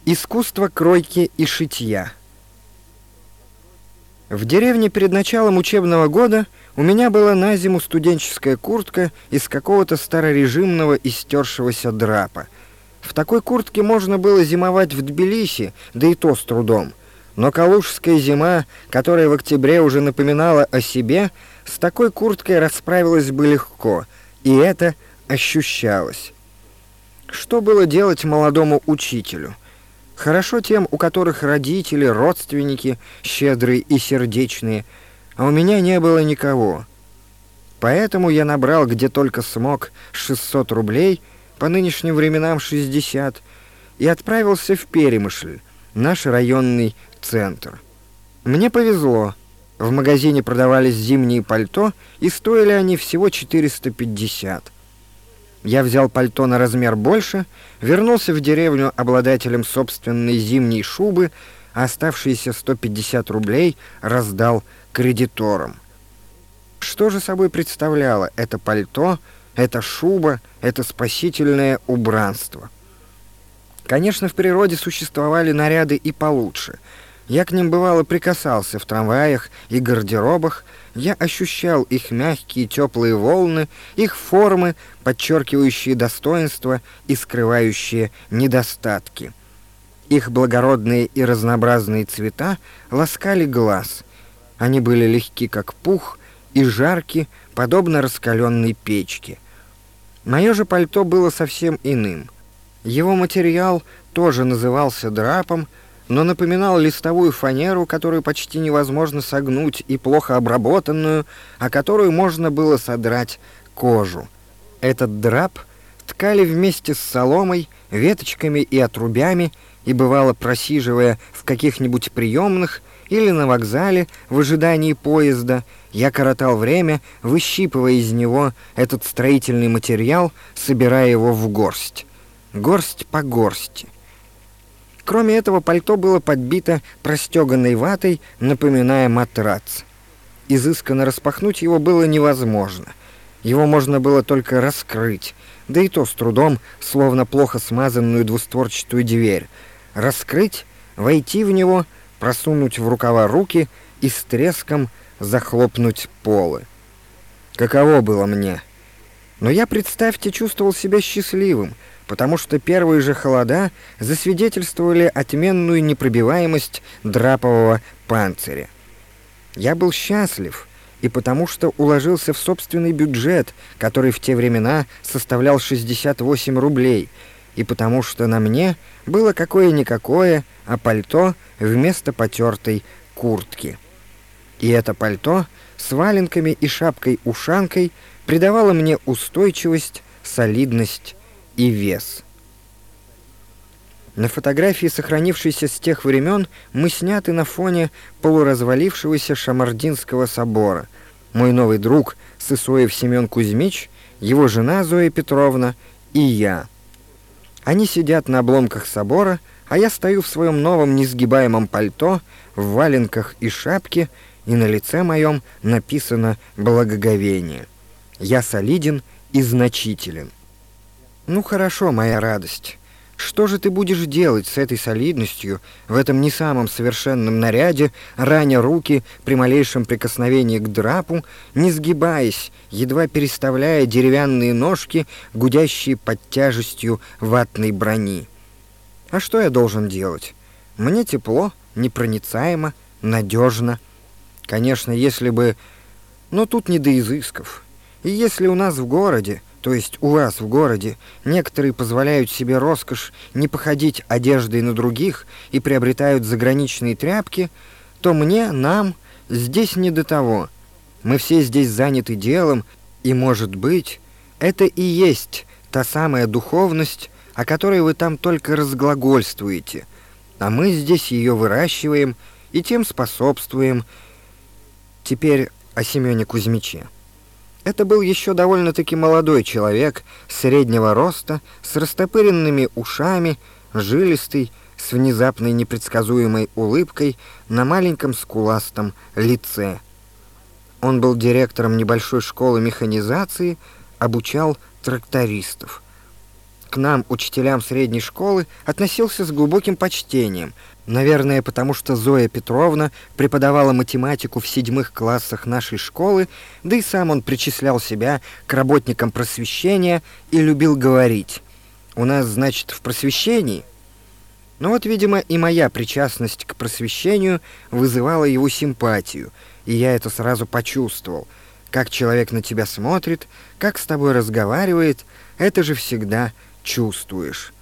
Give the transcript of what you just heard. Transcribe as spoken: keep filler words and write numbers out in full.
Искусство кройки и шитья. В деревне перед началом учебного года у меня была на зиму студенческая куртка из какого-то старорежимного истершегося драпа. В такой куртке можно было зимовать в Тбилиси, да и то с трудом. Но калужская зима, которая в октябре уже напоминала о себе, с такой курткой расправилась бы легко, и это ощущалось. Что было делать молодому учителю? Хорошо тем, у которых родители, родственники, щедрые и сердечные, а у меня не было никого. Поэтому я набрал где только смог шестьсот рублей, по нынешним временам шестьдесят, и отправился в Перемышль, наш районный центр. Мне повезло. В магазине продавались зимние пальто, и стоили они всего четыреста пятьдесят. Я взял пальто на размер больше, вернулся в деревню обладателем собственной зимней шубы, а оставшиеся сто пятьдесят рублей раздал кредиторам. Что же собой представляло это пальто, эта шуба, это спасительное убранство? Конечно, в природе существовали наряды и получше. Я к ним бывало прикасался в трамваях и гардеробах, я ощущал их мягкие теплые волны, их формы, подчеркивающие достоинства и скрывающие недостатки. Их благородные и разнообразные цвета ласкали глаз. Они были легки, как пух, и жарки, подобно раскаленной печке. Мое же пальто было совсем иным. Его материал тоже назывался драпом, но напоминал листовую фанеру, которую почти невозможно согнуть, и плохо обработанную, а которую можно было содрать кожу. Этот драп ткали вместе с соломой, веточками и отрубями, и бывало, просиживая в каких-нибудь приемных или на вокзале в ожидании поезда, я коротал время, выщипывая из него этот строительный материал, собирая его в горсть. Горсть по горсти. Кроме этого, пальто было подбито простеганной ватой, напоминая матрац. Изысканно распахнуть его было невозможно. Его можно было только раскрыть, да и то с трудом, словно плохо смазанную двустворчатую дверь. Раскрыть, войти в него, просунуть в рукава руки и с треском захлопнуть полы. Каково было мне? Но я, представьте, чувствовал себя счастливым, потому что первые же холода засвидетельствовали отменную непробиваемость драпового панциря. Я был счастлив и потому что уложился в собственный бюджет, который в те времена составлял шестьдесят восемь рублей, и потому что на мне было какое-никакое, а пальто вместо потертой куртки. И это пальто с валенками и шапкой-ушанкой придавало мне устойчивость, солидность и вес. На фотографии, сохранившейся с тех времен, мы сняты на фоне полуразвалившегося Шамардинского собора. Мой новый друг Сысоев Семен Кузьмич, его жена Зоя Петровна и я. Они сидят на обломках собора, а я стою в своем новом несгибаемом пальто, в валенках и шапке, и на лице моем написано благоговение. Я солиден и значителен. Ну хорошо, моя радость. Что же ты будешь делать с этой солидностью в этом не самом совершенном наряде, раня руки при малейшем прикосновении к драпу, не сгибаясь, едва переставляя деревянные ножки, гудящие под тяжестью ватной брони? А что я должен делать? Мне тепло, непроницаемо, надежно. Конечно, если бы... Но тут не до изысков. И если у нас в городе, то есть у вас в городе, некоторые позволяют себе роскошь не походить одеждой на других и приобретают заграничные тряпки, то мне, нам, здесь не до того. Мы все здесь заняты делом, и, может быть, это и есть та самая духовность, о которой вы там только разглагольствуете, а мы здесь ее выращиваем и тем способствуем. Теперь о Семене Кузьмиче. Это был еще довольно-таки молодой человек, среднего роста, с растопыренными ушами, жилистый, с внезапной непредсказуемой улыбкой на маленьком скуластом лице. Он был директором небольшой школы механизации, обучал трактористов. к нам, учителям средней школы, относился с глубоким почтением. Наверное, потому что Зоя Петровна преподавала математику в седьмых классах нашей школы, да и сам он причислял себя к работникам просвещения и любил говорить: «У нас, значит, в просвещении». Но вот, видимо, и моя причастность к просвещению вызывала его симпатию, и я это сразу почувствовал. Как человек на тебя смотрит, как с тобой разговаривает, это же всегда чувствуешь.